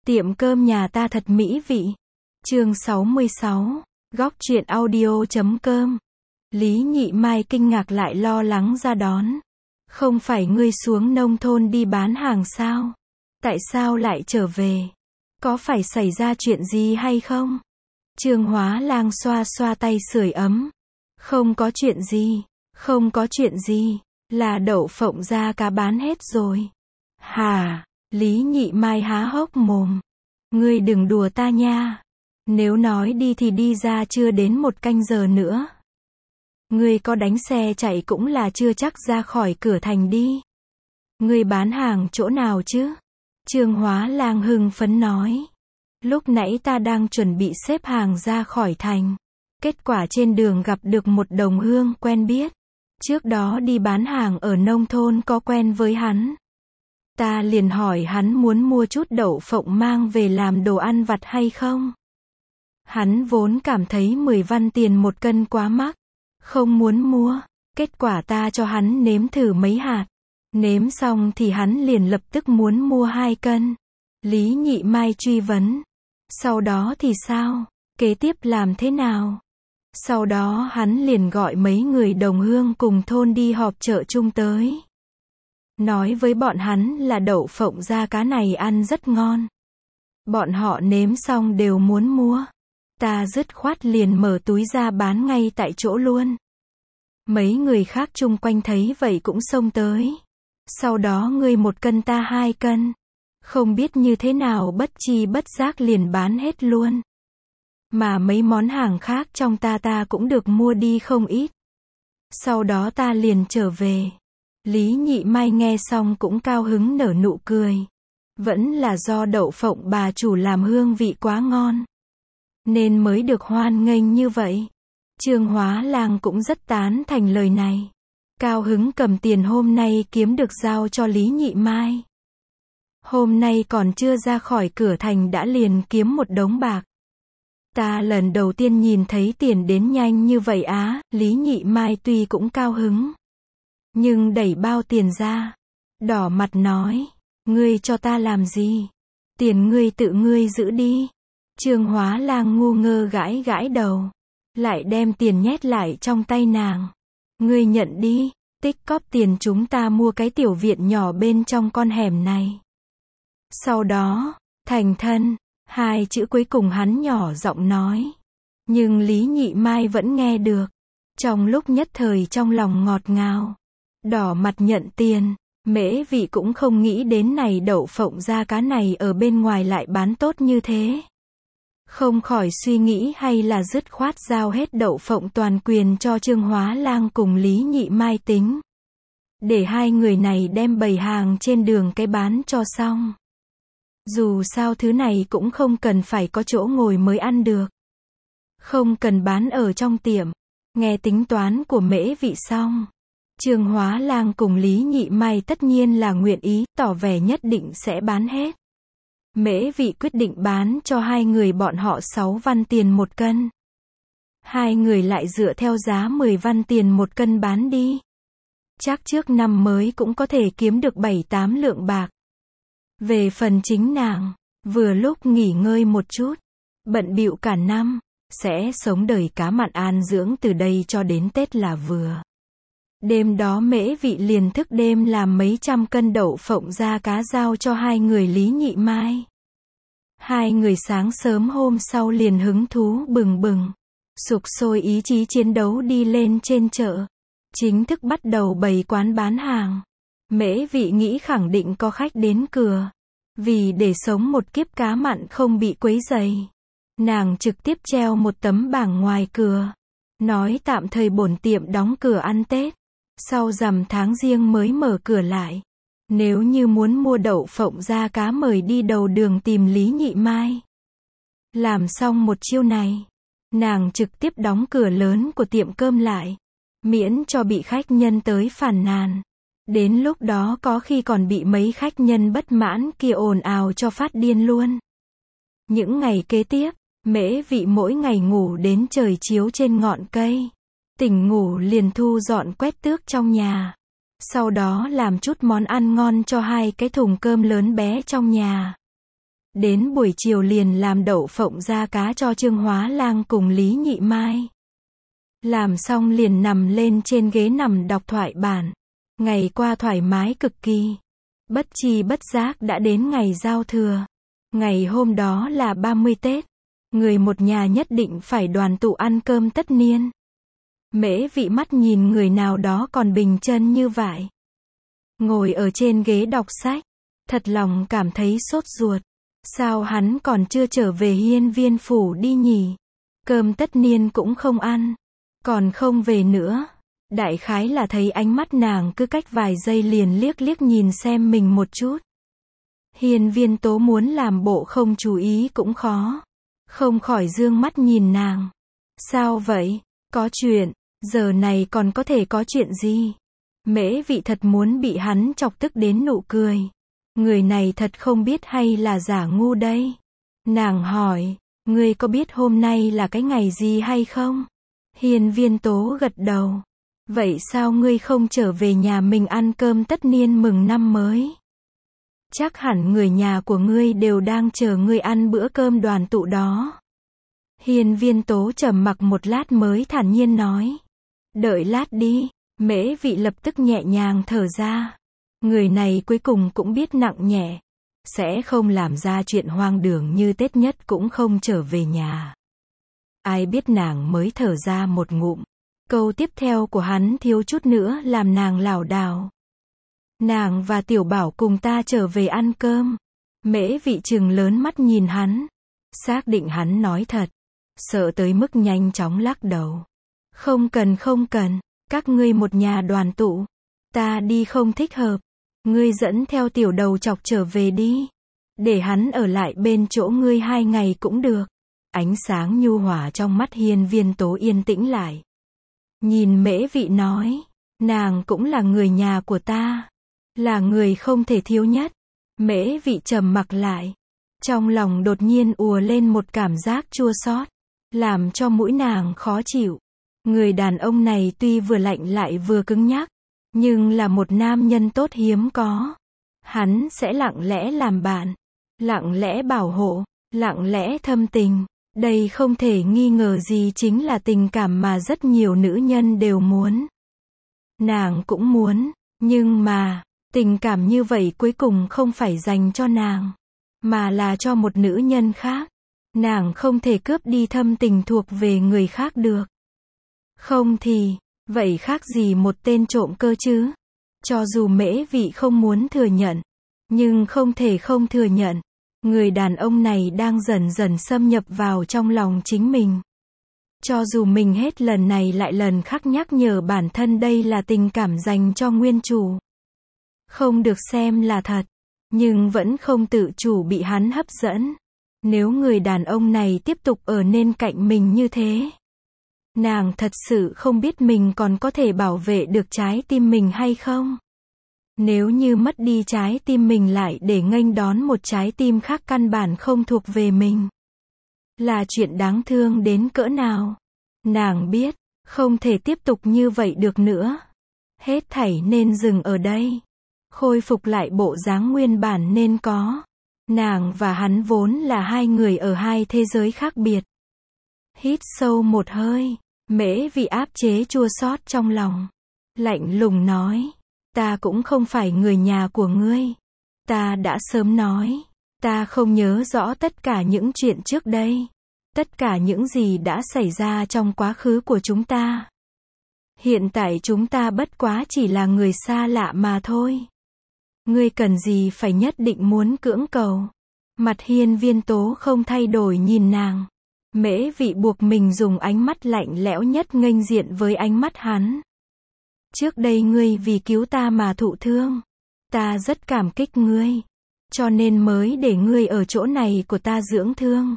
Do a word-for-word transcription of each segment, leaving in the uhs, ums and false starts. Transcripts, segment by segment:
Tiệm cơm nhà ta thật mỹ vị. Chương sáu mươi sáu, góc truyện audio chấm com. Lý Nhị Mai kinh ngạc lại lo lắng ra đón. Không phải ngươi xuống nông thôn đi bán hàng sao? Tại sao lại trở về? Có phải xảy ra chuyện gì hay không? Trương Hóa Lang xoa xoa tay sưởi ấm. Không có chuyện gì, không có chuyện gì, là đậu phộng ra cá bán hết rồi. Hả? Lý Nhị Mai há hốc mồm. Ngươi đừng đùa ta nha. Nếu nói đi thì đi ra chưa đến một canh giờ nữa. Ngươi có đánh xe chạy cũng là chưa chắc ra khỏi cửa thành đi. Ngươi bán hàng chỗ nào chứ? Trương Hóa Lang hưng phấn nói. Lúc nãy ta đang chuẩn bị xếp hàng ra khỏi thành. Kết quả trên đường gặp được một đồng hương quen biết. Trước đó đi bán hàng ở nông thôn có quen với hắn. Ta liền hỏi hắn muốn mua chút đậu phộng mang về làm đồ ăn vặt hay không. Hắn vốn cảm thấy mười văn tiền một cân quá mắc. Không muốn mua. Kết quả ta cho hắn nếm thử mấy hạt. Nếm xong thì hắn liền lập tức muốn mua hai cân. Lý Nhị Mai truy vấn. Sau đó thì sao? Kế tiếp làm thế nào? Sau đó hắn liền gọi mấy người đồng hương cùng thôn đi họp chợ chung tới. Nói với bọn hắn là đậu phộng da cá này ăn rất ngon. Bọn họ nếm xong đều muốn mua. Ta dứt khoát liền mở túi ra bán ngay tại chỗ luôn. Mấy người khác chung quanh thấy vậy cũng xông tới. Sau đó ngươi một cân ta hai cân. Không biết như thế nào bất chi bất giác liền bán hết luôn. Mà mấy món hàng khác trong ta ta cũng được mua đi không ít. Sau đó ta liền trở về. Lý Nhị Mai nghe xong cũng cao hứng nở nụ cười. Vẫn là do đậu phộng bà chủ làm hương vị quá ngon. Nên mới được hoan nghênh như vậy. Trương Hóa Lang cũng rất tán thành lời này. Cao hứng cầm tiền hôm nay kiếm được giao cho Lý Nhị Mai. Hôm nay còn chưa ra khỏi cửa thành đã liền kiếm một đống bạc. Ta lần đầu tiên nhìn thấy tiền đến nhanh như vậy á. Lý Nhị Mai tuy cũng cao hứng. Nhưng đẩy bao tiền ra. Đỏ mặt nói. Ngươi cho ta làm gì? Tiền ngươi tự ngươi giữ đi. Trương Hóa Lang ngu ngơ gãi gãi đầu. Lại đem tiền nhét lại trong tay nàng. Ngươi nhận đi. Tích cóp tiền chúng ta mua cái tiểu viện nhỏ bên trong con hẻm này. Sau đó, thành thân. Hai chữ cuối cùng hắn nhỏ giọng nói. Nhưng Lý Nhị Mai vẫn nghe được. Trong lúc nhất thời trong lòng ngọt ngào. Đỏ mặt nhận tiền. Mễ Vị cũng không nghĩ đến này đậu phộng da cá này ở bên ngoài lại bán tốt như thế. Không khỏi suy nghĩ hay là dứt khoát giao hết đậu phộng toàn quyền cho Trương Hóa Lang cùng Lý Nhị Mai tính. Để hai người này đem bày hàng trên đường cái bán cho xong. Dù sao thứ này cũng không cần phải có chỗ ngồi mới ăn được. Không cần bán ở trong tiệm. Nghe tính toán của Mễ Vị xong. Trương Hóa Lang cùng Lý Nhị Mai tất nhiên là nguyện ý, tỏ vẻ nhất định sẽ bán hết. Mễ Vị quyết định bán cho hai người bọn họ sáu văn tiền một cân. Hai người lại dựa theo giá mười văn tiền một cân bán đi. Chắc trước năm mới cũng có thể kiếm được bảy tám lượng bạc. Về phần chính nàng, vừa lúc nghỉ ngơi một chút, bận bịu cả năm, sẽ sống đời cá mặn an dưỡng từ đây cho đến Tết là vừa. Đêm đó Mễ Vị liền thức đêm làm mấy trăm cân đậu phộng da cá giao cho hai người Lý Nhị Mai. Hai người sáng sớm hôm sau liền hứng thú bừng bừng, sục sôi ý chí chiến đấu đi lên trên chợ. Chính thức bắt đầu bày quán bán hàng. Mễ Vị nghĩ khẳng định có khách đến cửa. Vì để sống một kiếp cá mặn không bị quấy rầy. Nàng trực tiếp treo một tấm bảng ngoài cửa. Nói tạm thời bổn tiệm đóng cửa ăn Tết. Sau rằm tháng Giêng mới mở cửa lại. Nếu như muốn mua đậu phộng da cá mời đi đầu đường tìm Lý Nhị Mai. Làm xong một chiêu này. Nàng trực tiếp đóng cửa lớn của tiệm cơm lại. Miễn cho bị khách nhân tới phàn nàn. Đến lúc đó có khi còn bị mấy khách nhân bất mãn kia ồn ào cho phát điên luôn. Những ngày kế tiếp, Mễ Vị mỗi ngày ngủ đến trời chiếu trên ngọn cây. Tỉnh ngủ liền thu dọn quét tước trong nhà. Sau đó làm chút món ăn ngon cho hai cái thùng cơm lớn bé trong nhà. Đến buổi chiều liền làm đậu phộng da cá cho Trương Hóa Lang cùng Lý Nhị Mai. Làm xong liền nằm lên trên ghế nằm đọc thoại bản. Ngày qua thoải mái cực kỳ. Bất chi bất giác đã đến ngày giao thừa. Ngày hôm đó là ba mươi Tết. Người một nhà nhất định phải đoàn tụ ăn cơm tất niên. Mễ Vị mắt nhìn người nào đó còn bình chân như vậy. Ngồi ở trên ghế đọc sách. Thật lòng cảm thấy sốt ruột. Sao hắn còn chưa trở về Hiên Viên phủ đi nhỉ? Cơm tất niên cũng không ăn. Còn không về nữa. Đại khái là thấy ánh mắt nàng cứ cách vài giây liền liếc liếc nhìn xem mình một chút. Hiên Viên Tố muốn làm bộ không chú ý cũng khó. Không khỏi dương mắt nhìn nàng. Sao vậy? Có chuyện. Giờ này còn có thể có chuyện gì? Mễ Vị thật muốn bị hắn chọc tức đến nụ cười. Người này thật không biết hay là giả ngu đây. Nàng hỏi, ngươi có biết hôm nay là cái ngày gì hay không? Hiên Viên Tố gật đầu. Vậy sao ngươi không trở về nhà mình ăn cơm tất niên mừng năm mới? Chắc hẳn người nhà của ngươi đều đang chờ ngươi ăn bữa cơm đoàn tụ đó. Hiên Viên Tố trầm mặc một lát mới thản nhiên nói. Đợi lát đi. Mễ Vị lập tức nhẹ nhàng thở ra. Người này cuối cùng cũng biết nặng nhẹ. Sẽ không làm ra chuyện hoang đường như Tết nhất cũng không trở về nhà. Ai biết nàng mới thở ra một ngụm. Câu tiếp theo của hắn thiếu chút nữa làm nàng lảo đảo. Nàng và Tiểu Bảo cùng ta trở về ăn cơm. Mễ Vị trừng lớn mắt nhìn hắn. Xác định hắn nói thật. Sợ tới mức nhanh chóng lắc đầu. Không cần không cần. Các ngươi một nhà đoàn tụ. Ta đi không thích hợp. Ngươi dẫn theo tiểu đầu chọc trở về đi. Để hắn ở lại bên chỗ ngươi hai ngày cũng được. Ánh sáng nhu hòa trong mắt Hiên Viên Tố yên tĩnh lại. Nhìn Mễ Vị nói. Nàng cũng là người nhà của ta. Là người không thể thiếu nhất. Mễ Vị trầm mặc lại. Trong lòng đột nhiên ùa lên một cảm giác chua xót. Làm cho mũi nàng khó chịu. Người đàn ông này tuy vừa lạnh lại vừa cứng nhắc. Nhưng là một nam nhân tốt hiếm có. Hắn sẽ lặng lẽ làm bạn. Lặng lẽ bảo hộ. Lặng lẽ thâm tình. Đây không thể nghi ngờ gì chính là tình cảm mà rất nhiều nữ nhân đều muốn. Nàng cũng muốn. Nhưng mà, tình cảm như vậy cuối cùng không phải dành cho nàng. Mà là cho một nữ nhân khác. Nàng không thể cướp đi thâm tình thuộc về người khác được. Không thì, vậy khác gì một tên trộm cơ chứ? Cho dù Mễ Vị không muốn thừa nhận, nhưng không thể không thừa nhận. Người đàn ông này đang dần dần xâm nhập vào trong lòng chính mình. Cho dù mình hết lần này lại lần khác nhắc nhở bản thân đây là tình cảm dành cho nguyên chủ. Không được xem là thật, nhưng vẫn không tự chủ bị hắn hấp dẫn. Nếu người đàn ông này tiếp tục ở bên cạnh mình như thế, nàng thật sự không biết mình còn có thể bảo vệ được trái tim mình hay không. Nếu như mất đi trái tim mình lại để nghênh đón một trái tim khác căn bản không thuộc về mình, là chuyện đáng thương đến cỡ nào. Nàng biết, không thể tiếp tục như vậy được nữa. Hết thảy nên dừng ở đây. Khôi phục lại bộ dáng nguyên bản nên có. Nàng và hắn vốn là hai người ở hai thế giới khác biệt. Hít sâu một hơi, Mễ Vị áp chế chua xót trong lòng. Lạnh lùng nói, ta cũng không phải người nhà của ngươi. Ta đã sớm nói, ta không nhớ rõ tất cả những chuyện trước đây. Tất cả những gì đã xảy ra trong quá khứ của chúng ta. Hiện tại chúng ta bất quá chỉ là người xa lạ mà thôi. Ngươi cần gì phải nhất định muốn cưỡng cầu. Mặt Hiên Viên Tố không thay đổi nhìn nàng. Mễ Vị buộc mình dùng ánh mắt lạnh lẽo nhất nghênh diện với ánh mắt hắn. Trước đây ngươi vì cứu ta mà thụ thương. Ta rất cảm kích ngươi. Cho nên mới để ngươi ở chỗ này của ta dưỡng thương.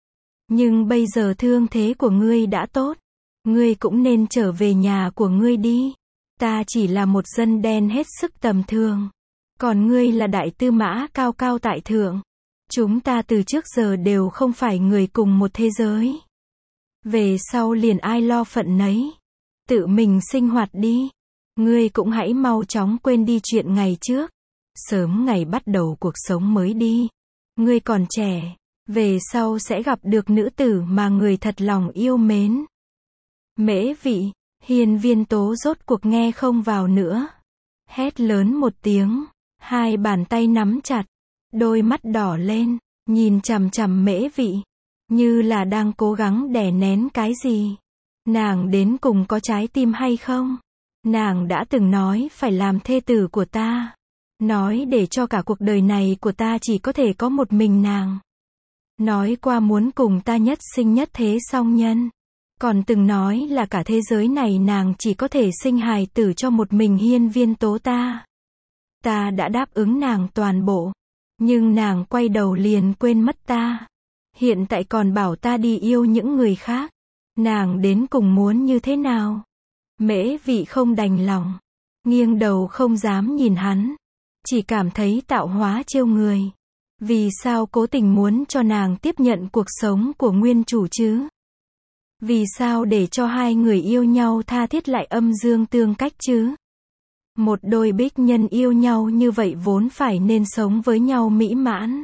Nhưng bây giờ thương thế của ngươi đã tốt. Ngươi cũng nên trở về nhà của ngươi đi. Ta chỉ là một dân đen hết sức tầm thường. Còn ngươi là đại tư mã cao cao tại thượng. Chúng ta từ trước giờ đều không phải người cùng một thế giới. Về sau liền ai lo phận nấy. Tự mình sinh hoạt đi. Ngươi cũng hãy mau chóng quên đi chuyện ngày trước. Sớm ngày bắt đầu cuộc sống mới đi. ngươi còn trẻ, về sau sẽ gặp được nữ tử mà người thật lòng yêu mến. Mễ vị, Hiên Viên Tố rốt cuộc nghe không vào nữa. Hét lớn một tiếng, hai bàn tay nắm chặt, đôi mắt đỏ lên, nhìn chằm chằm Mễ vị, như là đang cố gắng đè nén cái gì. Nàng đến cùng có trái tim hay không? Nàng đã từng nói phải làm thê tử của ta. Nói để cho cả cuộc đời này của ta chỉ có thể có một mình nàng. Nói qua muốn cùng ta nhất sinh nhất thế song nhân. Còn từng nói là cả thế giới này nàng chỉ có thể sinh hài tử cho một mình Hiên Viên Tố ta. Ta đã đáp ứng nàng toàn bộ. Nhưng nàng quay đầu liền quên mất ta. Hiện tại còn bảo ta đi yêu những người khác. Nàng đến cùng muốn như thế nào? Mễ vị không đành lòng. Nghiêng đầu không dám nhìn hắn. Chỉ cảm thấy tạo hóa trêu người. Vì sao cố tình muốn cho nàng tiếp nhận cuộc sống của nguyên chủ chứ? Vì sao để cho hai người yêu nhau tha thiết lại âm dương tương cách chứ? Một đôi bích nhân yêu nhau như vậy vốn phải nên sống với nhau mỹ mãn.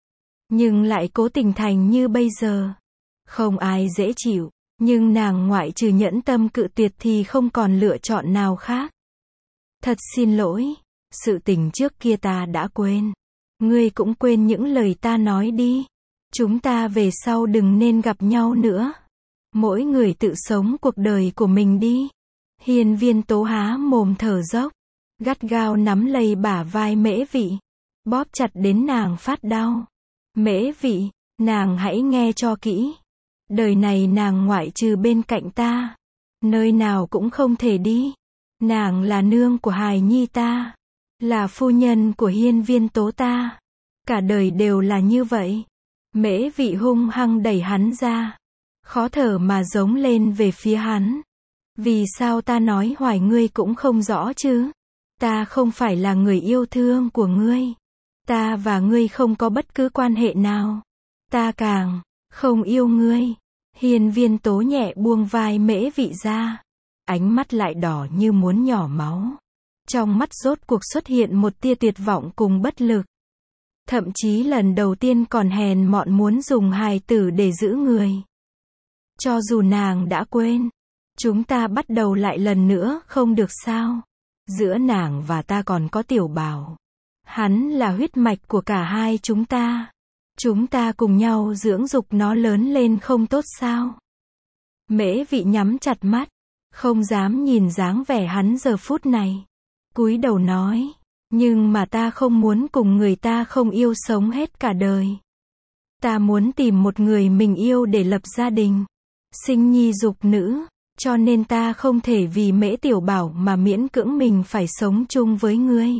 Nhưng lại cố tình thành như bây giờ. Không ai dễ chịu, nhưng nàng ngoại trừ nhẫn tâm cự tuyệt thì không còn lựa chọn nào khác. Thật xin lỗi, sự tình trước kia ta đã quên. Ngươi cũng quên những lời ta nói đi. Chúng ta về sau đừng nên gặp nhau nữa. Mỗi người tự sống cuộc đời của mình đi. Hiên Viên Tố há mồm thở dốc, gắt gao nắm lấy bả vai Mễ vị, bóp chặt đến nàng phát đau. Mễ vị, nàng hãy nghe cho kỹ. Đời này nàng ngoại trừ bên cạnh ta, nơi nào cũng không thể đi. Nàng là nương của hài nhi ta, là phu nhân của Hiên Viên Tố ta. Cả đời đều là như vậy. Mễ vị hung hăng đẩy hắn ra, khó thở mà giống lên về phía hắn. Vì sao ta nói hoài ngươi cũng không rõ chứ? Ta không phải là người yêu thương của ngươi. Ta và ngươi không có bất cứ quan hệ nào. Ta càng không yêu ngươi. Hiên Viên Tố nhẹ buông vai Mễ vị ra. Ánh mắt lại đỏ như muốn nhỏ máu. Trong mắt rốt cuộc xuất hiện một tia tuyệt vọng cùng bất lực. Thậm chí lần đầu tiên còn hèn mọn muốn dùng hài tử để giữ người. Cho dù nàng đã quên, chúng ta bắt đầu lại lần nữa không được sao? Giữa nàng và ta còn có Tiểu Bảo. Hắn là huyết mạch của cả hai chúng ta. Chúng ta cùng nhau dưỡng dục nó lớn lên không tốt sao? Mễ vị nhắm chặt mắt, không dám nhìn dáng vẻ hắn giờ phút này. Cúi đầu nói, nhưng mà ta không muốn cùng người ta không yêu sống hết cả đời. Ta muốn tìm một người mình yêu để lập gia đình, sinh nhi dục nữ, cho nên ta không thể vì Mễ Tiểu Bảo mà miễn cưỡng mình phải sống chung với ngươi.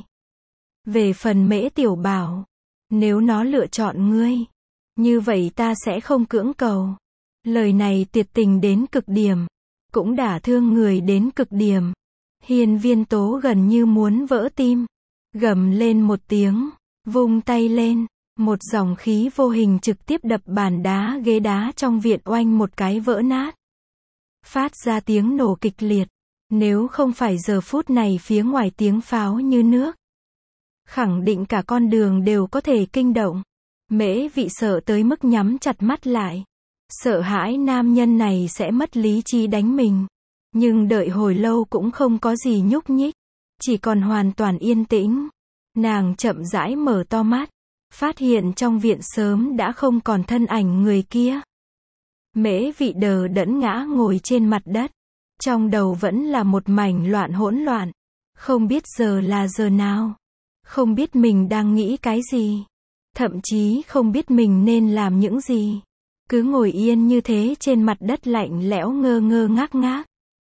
Về phần Mễ Tiểu Bảo, nếu nó lựa chọn ngươi, như vậy ta sẽ không cưỡng cầu. Lời này tuyệt tình đến cực điểm, cũng đả thương người đến cực điểm. Hiên Viên Tố gần như muốn vỡ tim, gầm lên một tiếng, vung tay lên, một dòng khí vô hình trực tiếp đập bàn đá ghế đá trong viện oanh một cái vỡ nát. Phát ra tiếng nổ kịch liệt, nếu không phải giờ phút này phía ngoài tiếng pháo như nước. Khẳng định cả con đường đều có thể kinh động. Mễ vị sợ tới mức nhắm chặt mắt lại. Sợ hãi nam nhân này sẽ mất lý trí đánh mình. Nhưng đợi hồi lâu cũng không có gì nhúc nhích. Chỉ còn hoàn toàn yên tĩnh. Nàng chậm rãi mở to mắt. Phát hiện trong viện sớm đã không còn thân ảnh người kia. Mễ vị đờ đẫn ngã ngồi trên mặt đất. Trong đầu vẫn là một mảnh loạn hỗn loạn. Không biết giờ là giờ nào. Không biết mình đang nghĩ cái gì. Thậm chí không biết mình nên làm những gì. Cứ ngồi yên như thế trên mặt đất lạnh lẽo ngơ ngơ ngác ngác.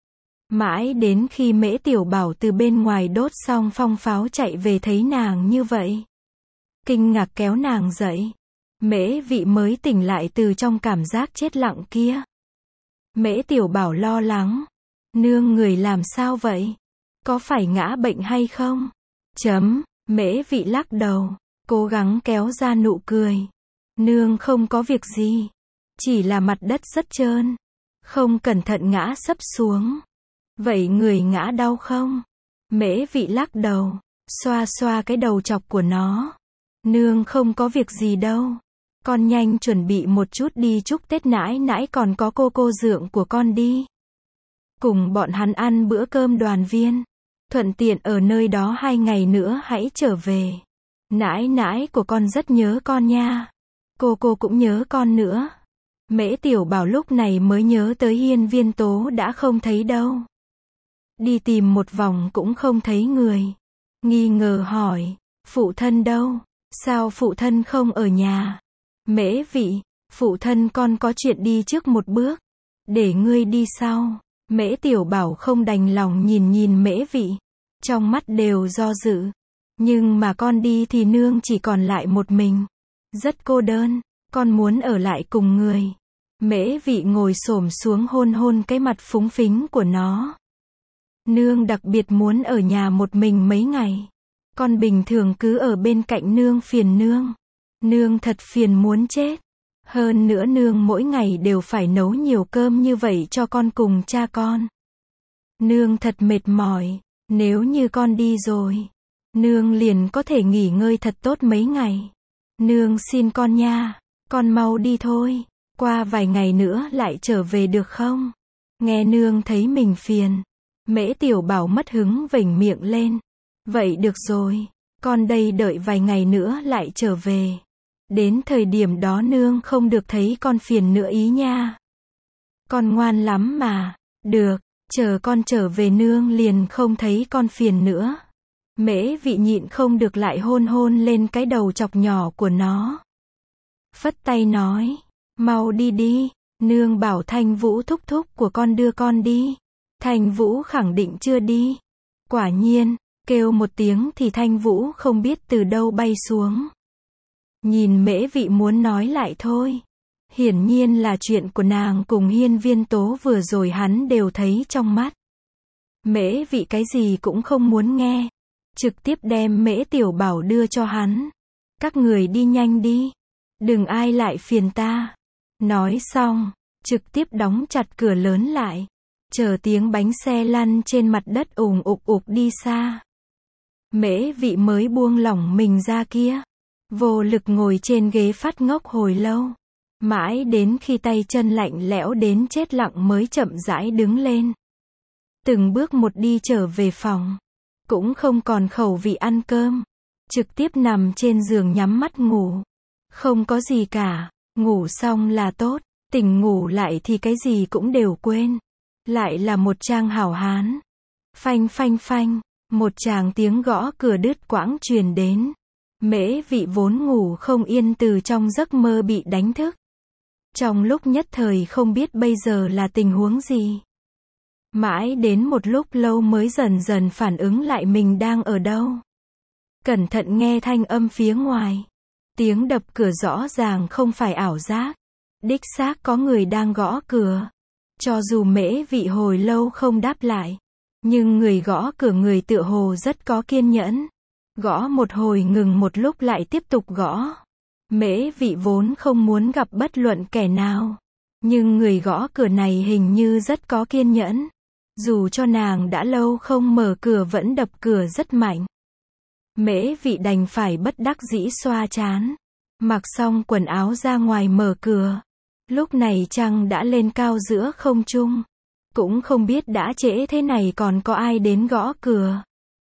Mãi đến khi Mễ Tiểu Bảo từ bên ngoài đốt xong phong pháo chạy về thấy nàng như vậy. Kinh ngạc kéo nàng dậy. Mễ vị mới tỉnh lại từ trong cảm giác chết lặng kia. Mễ Tiểu Bảo lo lắng. Nương người làm sao vậy? Có phải ngã bệnh hay không? Chấm, Mễ vị lắc đầu, cố gắng kéo ra nụ cười. Nương không có việc gì. Chỉ là mặt đất rất trơn. Không cẩn thận ngã sấp xuống. Vậy người ngã đau không? Mễ vị lắc đầu, xoa xoa cái đầu chọc của nó. Nương không có việc gì đâu. Con nhanh chuẩn bị một chút đi chúc Tết nãi nãi còn có cô cô dượng của con đi. Cùng bọn hắn ăn bữa cơm đoàn viên. Thuận tiện ở nơi đó hai ngày nữa hãy trở về. Nãi nãi của con rất nhớ con nha. Cô cô cũng nhớ con nữa. Mễ Tiểu Bảo lúc này mới nhớ tới Hiên Viên Tố đã không thấy đâu. Đi tìm một vòng cũng không thấy người. Nghi ngờ hỏi, phụ thân đâu? Sao phụ thân không ở nhà? Mễ Vị, phụ thân con có chuyện đi trước một bước. Để ngươi đi sau. Mễ Tiểu Bảo không đành lòng nhìn nhìn Mễ Vị. Trong mắt đều do dự. Nhưng mà con đi thì nương chỉ còn lại một mình. Rất cô đơn, con muốn ở lại cùng người. Mễ Vị ngồi xổm xuống hôn hôn cái mặt phúng phính của nó. Nương đặc biệt muốn ở nhà một mình mấy ngày. Con bình thường cứ ở bên cạnh nương phiền nương. Nương thật phiền muốn chết. Hơn nữa nương mỗi ngày đều phải nấu nhiều cơm như vậy cho con cùng cha con. Nương thật mệt mỏi. Nếu như con đi rồi, nương liền có thể nghỉ ngơi thật tốt mấy ngày. Nương xin con nha, con mau đi thôi. Qua vài ngày nữa lại trở về được không? Nghe nương thấy mình phiền. Mễ Tiểu Bảo mất hứng vểnh miệng lên. Vậy được rồi, con đây đợi vài ngày nữa lại trở về. Đến thời điểm đó nương không được thấy con phiền nữa ý nha. Con ngoan lắm mà. Được, chờ con trở về nương liền không thấy con phiền nữa. Mễ Vị nhịn không được lại hôn hôn lên cái đầu chọc nhỏ của nó. Phất tay nói, mau đi đi, nương bảo Thanh Vũ thúc thúc của con đưa con đi. Thanh Vũ khẳng định chưa đi. Quả nhiên, kêu một tiếng thì Thanh Vũ không biết từ đâu bay xuống. Nhìn Mễ Vị muốn nói lại thôi. Hiển nhiên là chuyện của nàng cùng Hiên Viên Tố vừa rồi hắn đều thấy trong mắt. Mễ Vị cái gì cũng không muốn nghe. Trực tiếp đem Mễ Tiểu Bảo đưa cho hắn. Các người đi nhanh đi. Đừng ai lại phiền ta. Nói xong, trực tiếp đóng chặt cửa lớn lại. Chờ tiếng bánh xe lăn trên mặt đất ùng ục ục đi xa. Mễ Vị mới buông lỏng mình ra kia. Vô lực ngồi trên ghế phát ngốc hồi lâu. Mãi đến khi tay chân lạnh lẽo đến chết lặng mới chậm rãi đứng lên. Từng bước một đi trở về phòng. Cũng không còn khẩu vị ăn cơm. Trực tiếp nằm trên giường nhắm mắt ngủ. Không có gì cả. Ngủ xong là tốt. Tỉnh ngủ lại thì cái gì cũng đều quên. Lại là một trang hảo hán. Phanh phanh phanh. Một tràng tiếng gõ cửa đứt quãng truyền đến. Mễ Vị vốn ngủ không yên từ trong giấc mơ bị đánh thức. Trong lúc nhất thời không biết bây giờ là tình huống gì. Mãi đến một lúc lâu mới dần dần phản ứng lại mình đang ở đâu. Cẩn thận nghe thanh âm phía ngoài. Tiếng đập cửa rõ ràng không phải ảo giác. Đích xác có người đang gõ cửa. Cho dù Mễ Vị hồi lâu không đáp lại. Nhưng người gõ cửa người tựa hồ rất có kiên nhẫn. Gõ một hồi ngừng một lúc lại tiếp tục gõ. Mễ Vị vốn không muốn gặp bất luận kẻ nào. Nhưng người gõ cửa này hình như rất có kiên nhẫn. Dù cho nàng đã lâu không mở cửa vẫn đập cửa rất mạnh. Mễ Vị đành phải bất đắc dĩ xoa trán. Mặc xong quần áo ra ngoài mở cửa. Lúc này trăng đã lên cao giữa không trung. Cũng không biết đã trễ thế này còn có ai đến gõ cửa.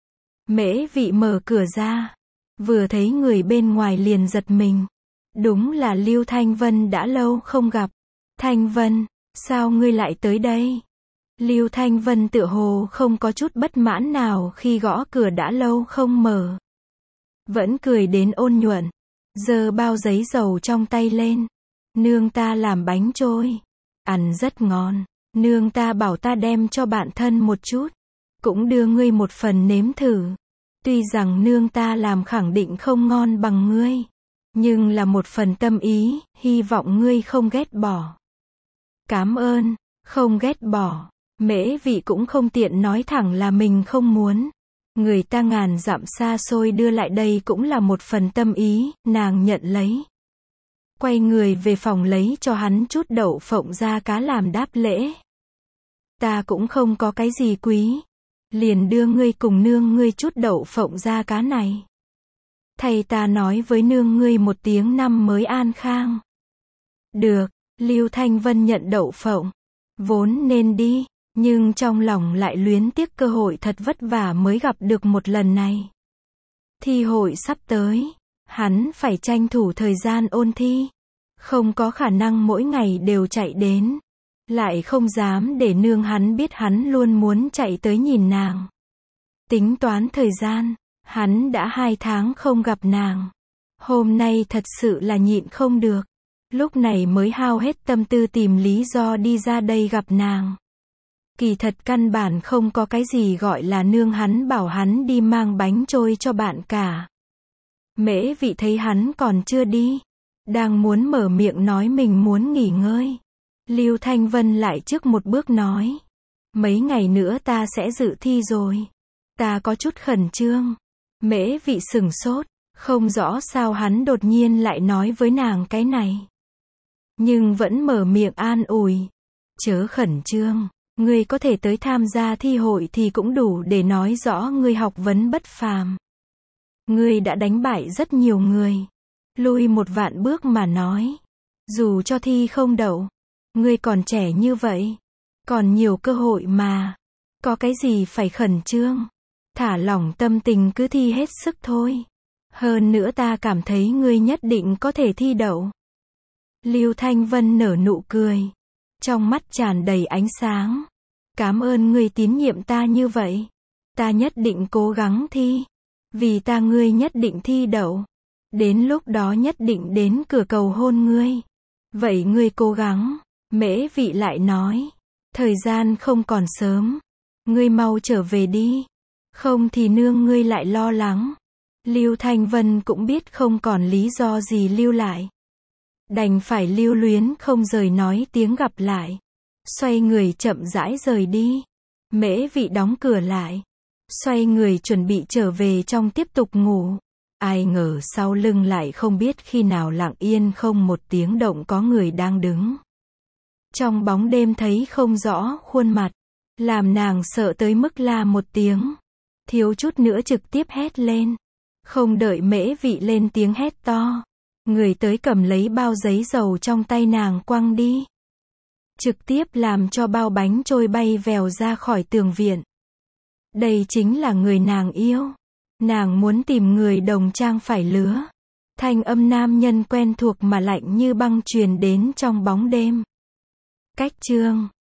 Mễ Vị mở cửa ra. Vừa thấy người bên ngoài liền giật mình. Đúng là Lưu Thanh Vân đã lâu không gặp. Thanh Vân, sao ngươi lại tới đây? Lưu Thanh Vân tựa hồ không có chút bất mãn nào khi gõ cửa đã lâu không mở. Vẫn cười đến ôn nhuận. Giơ bao giấy dầu trong tay lên. Nương ta làm bánh trôi. Ăn rất ngon. Nương ta bảo ta đem cho bạn thân một chút. Cũng đưa ngươi một phần nếm thử. Tuy rằng nương ta làm khẳng định không ngon bằng ngươi. Nhưng là một phần tâm ý, hy vọng ngươi không ghét bỏ. Cảm ơn, không ghét bỏ. Mễ Vị cũng không tiện nói thẳng là mình không muốn. Người ta ngàn dặm xa xôi đưa lại đây cũng là một phần tâm ý, nàng nhận lấy. Quay người về phòng lấy cho hắn chút đậu phộng da cá làm đáp lễ. Ta cũng không có cái gì quý. Liền đưa ngươi cùng nương ngươi chút đậu phộng da cá này. Thầy ta nói với nương ngươi một tiếng năm mới an khang. Được, Lưu Thanh Vân nhận đậu phộng. Vốn nên đi, nhưng trong lòng lại luyến tiếc cơ hội thật vất vả mới gặp được một lần này. Thi hội sắp tới, hắn phải tranh thủ thời gian ôn thi. Không có khả năng mỗi ngày đều chạy đến. Lại không dám để nương hắn biết hắn luôn muốn chạy tới nhìn nàng. Tính toán thời gian, hắn đã hai tháng không gặp nàng. Hôm nay thật sự là nhịn không được. Lúc này mới hao hết tâm tư tìm lý do đi ra đây gặp nàng. Kỳ thật căn bản không có cái gì gọi là nương hắn bảo hắn đi mang bánh trôi cho bạn cả. Mễ Vị thấy hắn còn chưa đi, đang muốn mở miệng nói mình muốn nghỉ ngơi. Lưu Thanh Vân lại trước một bước nói. Mấy ngày nữa ta sẽ dự thi rồi. Ta có chút khẩn trương. Mễ Vị sửng sốt, không rõ sao hắn đột nhiên lại nói với nàng cái này. Nhưng vẫn mở miệng an ủi. Chớ khẩn trương, ngươi có thể tới tham gia thi hội thì cũng đủ để nói rõ ngươi học vấn bất phàm. Ngươi đã đánh bại rất nhiều người. Lui một vạn bước mà nói. Dù cho thi không đậu, ngươi còn trẻ như vậy. Còn nhiều cơ hội mà. Có cái gì phải khẩn trương. Thả lỏng tâm tình cứ thi hết sức thôi. Hơn nữa ta cảm thấy ngươi nhất định có thể thi đậu. Lưu Thanh Vân nở nụ cười. Trong mắt tràn đầy ánh sáng. Cảm ơn ngươi tín nhiệm ta như vậy. Ta nhất định cố gắng thi. Vì ta ngươi nhất định thi đậu. Đến lúc đó nhất định đến cửa cầu hôn ngươi. Vậy ngươi cố gắng. Mễ Vị lại nói. Thời gian không còn sớm. Ngươi mau trở về đi. Không thì nương ngươi lại lo lắng. Lưu Thanh Vân cũng biết không còn lý do gì lưu lại. Đành phải lưu luyến không rời nói tiếng gặp lại. Xoay người chậm rãi rời đi. Mễ Vị đóng cửa lại. Xoay người chuẩn bị trở về trong tiếp tục ngủ. Ai ngờ sau lưng lại không biết khi nào lặng yên không một tiếng động có người đang đứng. Trong bóng đêm thấy không rõ khuôn mặt. Làm nàng sợ tới mức la một tiếng. Thiếu chút nữa trực tiếp hét lên. Không đợi Mễ Vị lên tiếng hét to. Người tới cầm lấy bao giấy dầu trong tay nàng quăng đi. Trực tiếp làm cho bao bánh trôi bay vèo ra khỏi tường viện. Đây chính là người nàng yêu. Nàng muốn tìm người đồng trang phải lứa. Thanh âm nam nhân quen thuộc mà lạnh như băng truyền đến trong bóng đêm. Cách chương